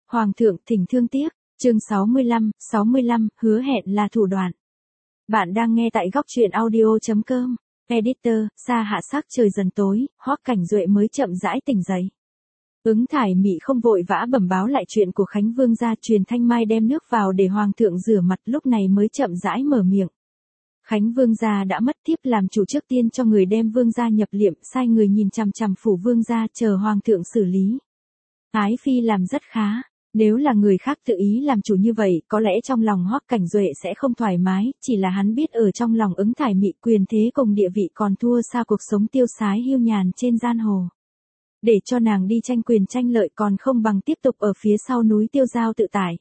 Hoàng thượng thỉnh thương tiếc, chương 65, hứa hẹn là thủ đoạn. Bạn đang nghe tại góc truyện audio.com, editor, Sa hạ sắc trời dần tối, Hoắc Cảnh Duệ mới chậm rãi tỉnh dậy. Ứng Thải Mị không vội vã bẩm báo lại chuyện của Khánh Vương gia, truyền thanh mai đem nước vào để Hoàng thượng rửa mặt, lúc này mới chậm rãi mở miệng. Khánh Vương gia đã mất, thiếp làm chủ trước tiên cho người đem Vương gia nhập liệm, sai người nhìn chằm chằm phủ Vương gia chờ Hoàng thượng xử lý. Ái phi làm rất khá. Nếu là người khác tự ý làm chủ như vậy, có lẽ trong lòng Hoắc Cảnh Duệ sẽ không thoải mái, chỉ là hắn biết ở trong lòng Ứng Thải Mị quyền thế cùng địa vị còn thua xa cuộc sống tiêu sái hiu nhàn trên giang hồ. Để cho nàng đi tranh quyền tranh lợi còn không bằng tiếp tục ở phía sau núi tiêu dao tự tại.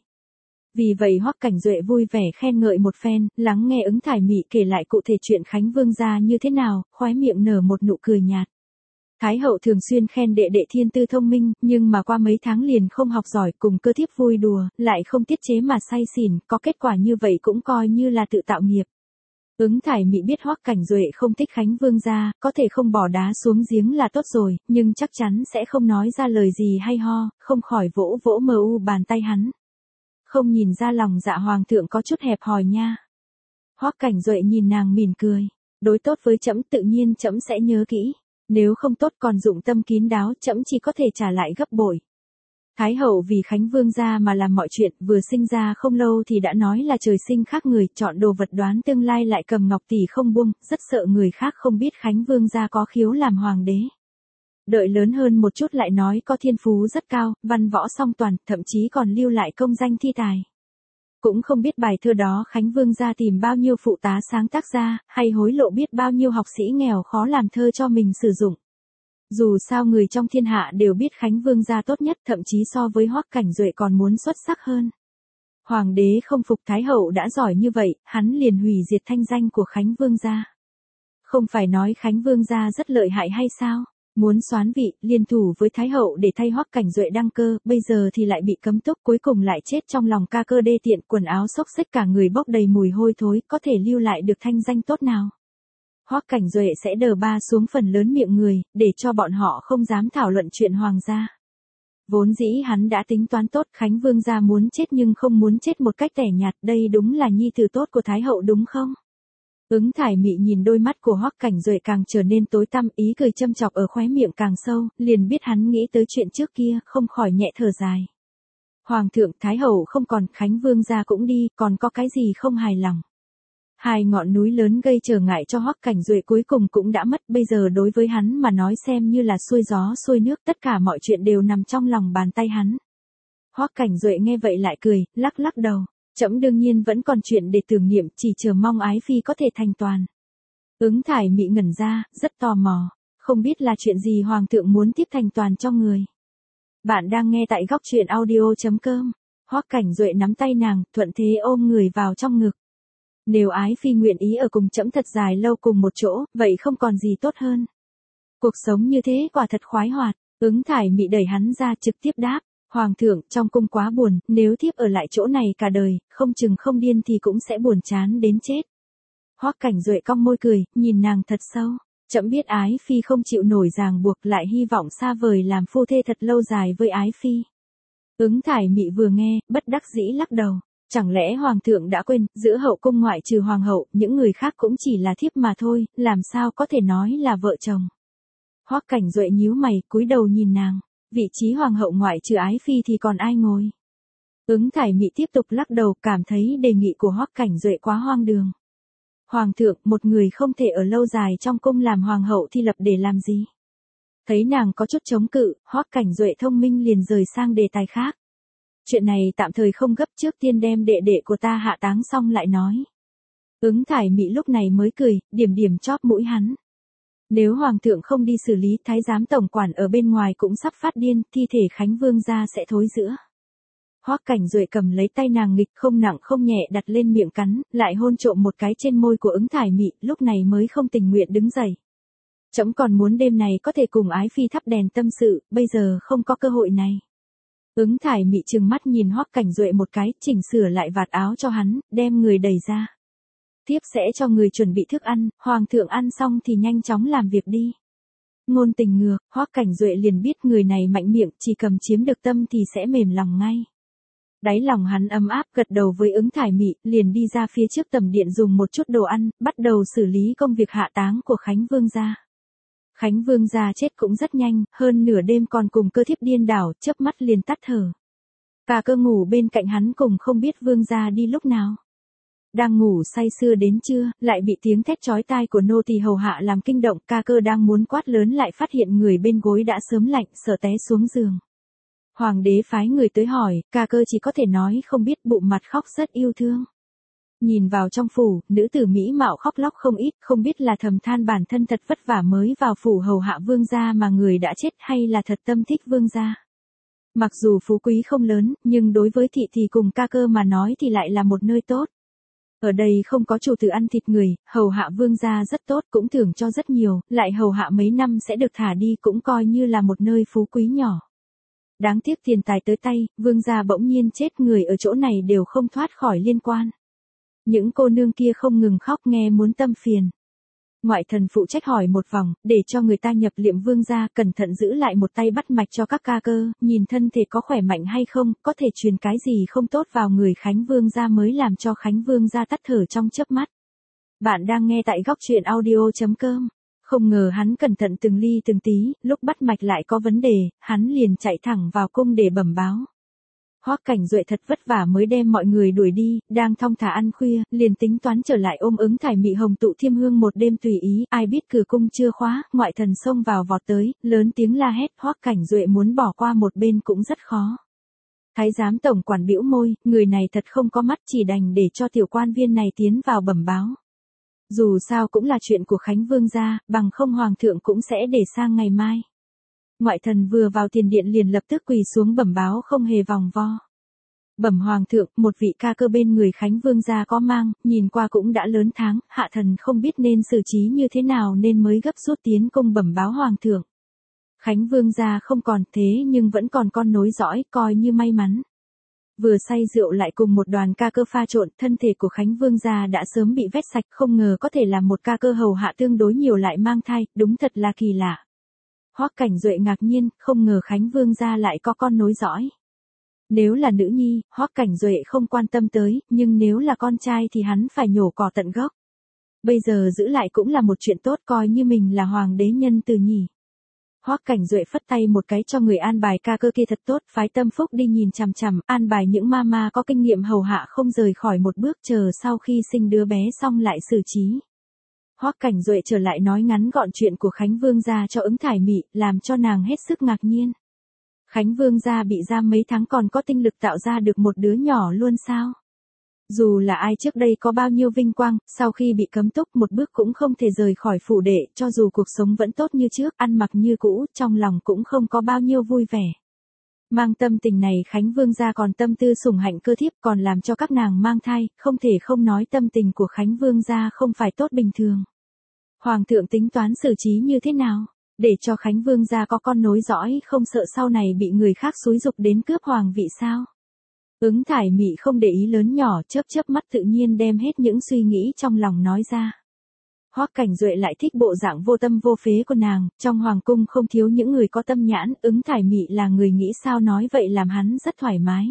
Vì vậy Hoắc Cảnh Duệ vui vẻ khen ngợi một phen, lắng nghe Ứng Thải Mị kể lại cụ thể chuyện Khánh Vương gia như thế nào, khóe miệng nở một nụ cười nhạt. Thái hậu thường xuyên khen đệ đệ thiên tư thông minh, nhưng mà qua mấy tháng liền không học giỏi, cùng cơ thiếp vui đùa, lại không tiết chế mà say xỉn, có kết quả như vậy cũng coi như là tự tạo nghiệp. Ứng Thải Mị biết Hoắc Cảnh Duệ không thích Khánh Vương gia, có thể không bỏ đá xuống giếng là tốt rồi, nhưng chắc chắn sẽ không nói ra lời gì hay ho, không khỏi vỗ vỗ mờ u bàn tay hắn. Không nhìn ra lòng dạ Hoàng thượng có chút hẹp hòi nha. Hoắc Cảnh Duệ nhìn nàng mỉm cười, đối tốt với trẫm tự nhiên trẫm sẽ nhớ kỹ. Nếu không tốt còn dụng tâm kín đáo, trẫm chỉ có thể trả lại gấp bội. Thái hậu vì Khánh Vương gia mà làm mọi chuyện, vừa sinh ra không lâu thì đã nói là trời sinh khác người, chọn đồ vật đoán tương lai, lại cầm ngọc tỷ không buông, rất sợ người khác không biết Khánh Vương gia có khiếu làm hoàng đế. Đợi lớn hơn một chút lại nói có thiên phú rất cao, văn võ song toàn, thậm chí còn lưu lại công danh thi tài. Cũng không biết bài thơ đó Khánh Vương gia tìm bao nhiêu phụ tá sáng tác ra, hay hối lộ biết bao nhiêu học sĩ nghèo khó làm thơ cho mình sử dụng. Dù sao người trong thiên hạ đều biết Khánh Vương gia tốt nhất, thậm chí so với Hoắc Cảnh Duệ còn muốn xuất sắc hơn. Hoàng đế không phục Thái hậu đã giỏi như vậy, hắn liền hủy diệt thanh danh của Khánh Vương gia. Không phải nói Khánh Vương gia rất lợi hại hay sao? Muốn soán vị, liên thủ với Thái hậu để thay Hoắc Cảnh Duệ đăng cơ, bây giờ thì lại bị cấm túc, cuối cùng lại chết trong lòng ca cơ đê tiện, quần áo xốc xếch cả người bốc đầy mùi hôi thối, có thể lưu lại được thanh danh tốt nào. Hoắc Cảnh Duệ sẽ đờ ba xuống phần lớn miệng người, để cho bọn họ không dám thảo luận chuyện hoàng gia. Vốn dĩ hắn đã tính toán tốt, Khánh Vương gia muốn chết nhưng không muốn chết một cách tẻ nhạt, đây đúng là nhi tử tốt của Thái hậu đúng không? Ứng Thải Mị nhìn đôi mắt của Hoắc Cảnh Duệ càng trở nên tối tăm, ý cười châm chọc ở khóe miệng càng sâu, liền biết hắn nghĩ tới chuyện trước kia, không khỏi nhẹ thở dài. Hoàng thượng, Thái hậu không còn, Khánh Vương gia cũng đi, còn có cái gì không hài lòng. Hai ngọn núi lớn gây trở ngại cho Hoắc Cảnh Duệ cuối cùng cũng đã mất, bây giờ đối với hắn mà nói xem như là xuôi gió xuôi nước, tất cả mọi chuyện đều nằm trong lòng bàn tay hắn. Hoắc Cảnh Duệ nghe vậy lại cười, lắc lắc đầu. Trẫm đương nhiên vẫn còn chuyện để tưởng niệm, chỉ chờ mong ái phi có thể thành toàn. Ứng Thải Mị ngẩn ra, rất tò mò, không biết là chuyện gì Hoàng thượng muốn tiếp thành toàn cho người. Bạn đang nghe tại góc truyện audio.com, Hoắc Cảnh Duệ nắm tay nàng, thuận thế ôm người vào trong ngực. Nếu ái phi nguyện ý ở cùng trẫm thật dài lâu cùng một chỗ, vậy không còn gì tốt hơn. Cuộc sống như thế quả thật khoái hoạt. Ứng Thải Mị đẩy hắn ra, trực tiếp đáp. Hoàng thượng, trong cung quá buồn, nếu thiếp ở lại chỗ này cả đời, không chừng không điên thì cũng sẽ buồn chán đến chết. Hoắc Cảnh Duệ cong môi cười, nhìn nàng thật sâu. Trẫm biết ái phi không chịu nổi ràng buộc, lại hy vọng xa vời làm phu thê thật lâu dài với ái phi. Ứng Thải Mị vừa nghe, bất đắc dĩ lắc đầu. Chẳng lẽ Hoàng thượng đã quên, giữa hậu cung ngoại trừ Hoàng hậu, những người khác cũng chỉ là thiếp mà thôi, làm sao có thể nói là vợ chồng. Hoắc Cảnh Duệ nhíu mày, cúi đầu nhìn nàng. Vị trí hoàng hậu ngoại trừ ái phi thì còn ai ngồi? Ứng Thải Mị tiếp tục lắc đầu, cảm thấy đề nghị của Hoắc Cảnh Duệ quá hoang đường. Hoàng thượng, một người không thể ở lâu dài trong cung làm hoàng hậu thì lập để làm gì? Thấy nàng có chút chống cự, Hoắc Cảnh Duệ thông minh liền rời sang đề tài khác. Chuyện này tạm thời không gấp, trước tiên đem đệ đệ của ta hạ táng xong lại nói. Ứng Thải Mị lúc này mới cười, điểm điểm chóp mũi hắn. Nếu Hoàng thượng không đi xử lý, Thái giám tổng quản ở bên ngoài cũng sắp phát điên, thi thể Khánh Vương gia sẽ thối rữa. Hoắc Cảnh Duệ cầm lấy tay nàng nghịch không nặng không nhẹ đặt lên miệng cắn, lại hôn trộm một cái trên môi của Ứng Thải Mị, lúc này mới không tình nguyện đứng dậy. Trẫm còn muốn đêm này có thể cùng ái phi thắp đèn tâm sự, bây giờ không có cơ hội này. Ứng Thải Mị trừng mắt nhìn Hoắc Cảnh Duệ một cái, chỉnh sửa lại vạt áo cho hắn, đem người đẩy ra. Thiếp sẽ cho người chuẩn bị thức ăn, Hoàng thượng ăn xong thì nhanh chóng làm việc đi. Ngôn tình ngược, Hoắc Cảnh Duệ liền biết người này mạnh miệng, chỉ cầm chiếm được tâm thì sẽ mềm lòng ngay. Đáy lòng hắn ấm áp, gật đầu với Ứng Thải Mị, liền đi ra phía trước tầm điện dùng một chút đồ ăn, bắt đầu xử lý công việc hạ táng của Khánh Vương gia. Khánh Vương gia chết cũng rất nhanh, hơn nửa đêm còn cùng Cơ Thiếp điên đảo, chớp mắt liền tắt thở. Cả Cơ ngủ bên cạnh hắn cùng không biết Vương gia đi lúc nào. Đang ngủ say sưa đến trưa, lại bị tiếng thét chói tai của nô tỳ hầu hạ làm kinh động, Ca Cơ đang muốn quát lớn lại phát hiện người bên gối đã sớm lạnh, sợ té xuống giường. Hoàng đế phái người tới hỏi, Ca Cơ chỉ có thể nói không biết, bụng mặt khóc rất yêu thương. Nhìn vào trong phủ, nữ tử mỹ mạo khóc lóc không ít, không biết là thầm than bản thân thật vất vả mới vào phủ hầu hạ vương gia mà người đã chết hay là thật tâm thích vương gia. Mặc dù phú quý không lớn, nhưng đối với thị thì cùng Ca Cơ mà nói thì lại là một nơi tốt. Ở đây không có chủ tử ăn thịt người, hầu hạ vương gia rất tốt, cũng thưởng cho rất nhiều, lại hầu hạ mấy năm sẽ được thả đi, cũng coi như là một nơi phú quý nhỏ. Đáng tiếc tiền tài tới tay, vương gia bỗng nhiên chết, người ở chỗ này đều không thoát khỏi liên quan. Những cô nương kia không ngừng khóc nghe muốn tâm phiền. Ngoại thần phụ trách hỏi một vòng, để cho người ta nhập liệm vương gia, cẩn thận giữ lại một tay bắt mạch cho các Ca Cơ, nhìn thân thể có khỏe mạnh hay không, có thể truyền cái gì không tốt vào người Khánh Vương gia mới làm cho Khánh Vương gia tắt thở trong chớp mắt. Bạn đang nghe tại góc truyện audio.com. Không ngờ hắn cẩn thận từng ly từng tí, lúc bắt mạch lại có vấn đề, hắn liền chạy thẳng vào cung để bẩm báo. Hoắc Cảnh Duệ thật vất vả mới đem mọi người đuổi đi, đang thong thả ăn khuya, liền tính toán trở lại ôm Ứng Thải Mị hồng tụ thiêm hương một đêm tùy ý, ai biết cửa cung chưa khóa, ngoại thần xông vào vọt tới, lớn tiếng la hét, Hoắc Cảnh Duệ muốn bỏ qua một bên cũng rất khó. Thái giám tổng quản bĩu môi, người này thật không có mắt, chỉ đành để cho tiểu quan viên này tiến vào bẩm báo. Dù sao cũng là chuyện của Khánh Vương gia, bằng không hoàng thượng cũng sẽ để sang ngày mai. Ngoại thần vừa vào tiền điện liền lập tức quỳ xuống bẩm báo không hề vòng vo. Bẩm hoàng thượng, một vị Ca Cơ bên người Khánh Vương gia có mang, nhìn qua cũng đã lớn tháng, hạ thần không biết nên xử trí như thế nào nên mới gấp rút tiến cung bẩm báo hoàng thượng. Khánh Vương gia không còn thế nhưng vẫn còn con nối dõi, coi như may mắn. Vừa say rượu lại cùng một đoàn Ca Cơ pha trộn, thân thể của Khánh Vương gia đã sớm bị vét sạch, không ngờ có thể làm một Ca Cơ hầu hạ tương đối nhiều lại mang thai, đúng thật là kỳ lạ. Hoắc Cảnh Duệ ngạc nhiên, không ngờ Khánh Vương gia lại có con nối dõi. Nếu là nữ nhi, Hoắc Cảnh Duệ không quan tâm tới, nhưng nếu là con trai thì hắn phải nhổ cỏ tận gốc. Bây giờ giữ lại cũng là một chuyện tốt, coi như mình là hoàng đế nhân từ nhỉ. Hoắc Cảnh Duệ phất tay một cái cho người an bài Ca Cơ kia thật tốt, phái Tâm Phúc đi nhìn chằm chằm, an bài những mama có kinh nghiệm hầu hạ không rời khỏi một bước, chờ sau khi sinh đứa bé xong lại xử trí. Hoắc Cảnh Duệ trở lại nói ngắn gọn chuyện của Khánh Vương gia cho Ứng Thải Mị, làm cho nàng hết sức ngạc nhiên. Khánh Vương gia bị giam mấy tháng còn có tinh lực tạo ra được một đứa nhỏ luôn sao? Dù là ai trước đây có bao nhiêu vinh quang, sau khi bị cấm túc một bước cũng không thể rời khỏi phủ đệ, cho dù cuộc sống vẫn tốt như trước, ăn mặc như cũ, trong lòng cũng không có bao nhiêu vui vẻ. Mang tâm tình này Khánh Vương gia còn tâm tư sủng hạnh Cơ Thiếp, còn làm cho các nàng mang thai, không thể không nói tâm tình của Khánh Vương gia không phải tốt bình thường. Hoàng thượng tính toán xử trí như thế nào? Để cho Khánh Vương gia có con nối dõi, không sợ sau này bị người khác xúi giục đến cướp hoàng vị sao? Ứng Thải Mị không để ý lớn nhỏ, chớp chớp mắt tự nhiên đem hết những suy nghĩ trong lòng nói ra. Hoắc Cảnh Duệ lại thích bộ dạng vô tâm vô phế của nàng, trong hoàng cung không thiếu những người có tâm nhãn, Ứng Thải Mị là người nghĩ sao nói vậy làm hắn rất thoải mái.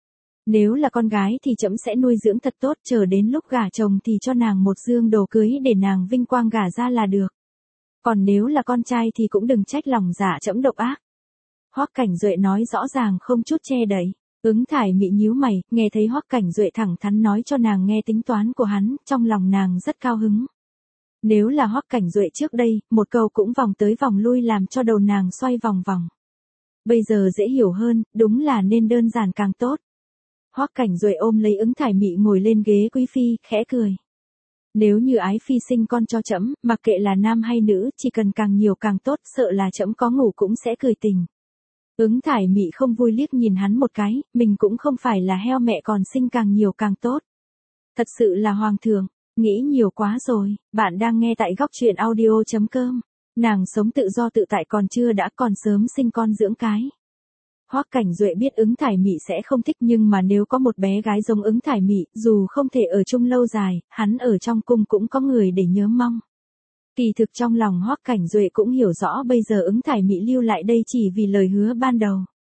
Nếu là con gái thì trẫm sẽ nuôi dưỡng thật tốt, chờ đến lúc gả chồng thì cho nàng một dương đồ cưới để nàng vinh quang gả ra là được. Còn nếu là con trai thì cũng đừng trách lòng dạ trẫm độc ác. Hoắc Cảnh Duệ nói rõ ràng không chút che đậy. Ứng Thải Mị nhíu mày, nghe thấy Hoắc Cảnh Duệ thẳng thắn nói cho nàng nghe tính toán của hắn, trong lòng nàng rất cao hứng. Nếu là Hoắc Cảnh Duệ trước đây, một câu cũng vòng tới vòng lui làm cho đầu nàng xoay vòng vòng. Bây giờ dễ hiểu hơn, đúng là nên đơn giản càng tốt. Hoắc Cảnh Duệ ôm lấy Ứng Thải Mị ngồi lên ghế quý phi, khẽ cười. Nếu như ái phi sinh con cho trẫm, mặc kệ là nam hay nữ, chỉ cần càng nhiều càng tốt, sợ là trẫm có ngủ cũng sẽ cười tình. Ứng Thải Mị không vui liếc nhìn hắn một cái, mình cũng không phải là heo mẹ còn sinh càng nhiều càng tốt. Thật sự là hoàng thượng, nghĩ nhiều quá rồi, bạn đang nghe tại góc truyện audio.com. Nàng sống tự do tự tại còn chưa đã, còn sớm sinh con dưỡng cái. Hoắc Cảnh Duệ biết Ứng Thải Mị sẽ không thích, nhưng mà nếu có một bé gái giống Ứng Thải Mị, dù không thể ở chung lâu dài, hắn ở trong cung cũng có người để nhớ mong. Kỳ thực trong lòng Hoắc Cảnh Duệ cũng hiểu rõ bây giờ Ứng Thải Mị lưu lại đây chỉ vì lời hứa ban đầu.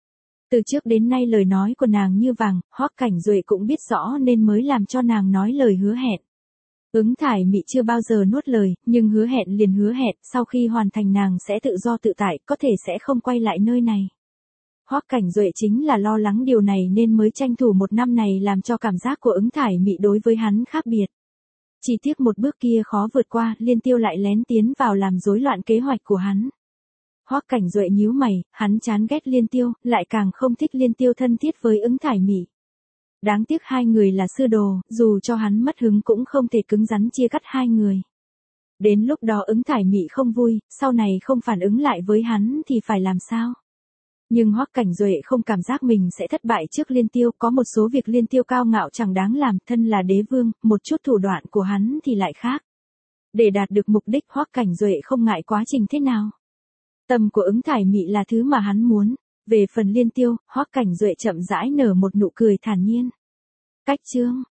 Từ trước đến nay lời nói của nàng như vàng, Hoắc Cảnh Duệ cũng biết rõ nên mới làm cho nàng nói lời hứa hẹn. Ứng Thải Mị chưa bao giờ nuốt lời, nhưng hứa hẹn liền hứa hẹn, sau khi hoàn thành nàng sẽ tự do tự tại, có thể sẽ không quay lại nơi này. Hoắc Cảnh Duệ chính là lo lắng điều này nên mới tranh thủ 1 năm này làm cho cảm giác của Ứng Thải Mị đối với hắn khác biệt. Chỉ tiếc một bước kia khó vượt qua, Liên Tiêu lại lén tiến vào làm rối loạn kế hoạch của hắn. Hoắc Cảnh Duệ nhíu mày, hắn chán ghét Liên Tiêu, lại càng không thích Liên Tiêu thân thiết với Ứng Thải Mị. Đáng tiếc hai người là sư đồ, dù cho hắn mất hứng cũng không thể cứng rắn chia cắt hai người. Đến lúc đó Ứng Thải Mị không vui, sau này không phản ứng lại với hắn thì phải làm sao? Nhưng Hoắc Cảnh Duệ không cảm giác mình sẽ thất bại trước Liên Tiêu, có một số việc Liên Tiêu cao ngạo chẳng đáng làm, thân là đế vương, một chút thủ đoạn của hắn thì lại khác. Để đạt được mục đích Hoắc Cảnh Duệ không ngại quá trình thế nào. Tâm của Ứng Thải Mị là thứ mà hắn muốn, về phần Liên Tiêu, Hoắc Cảnh Duệ chậm rãi nở một nụ cười thản nhiên. Cách chương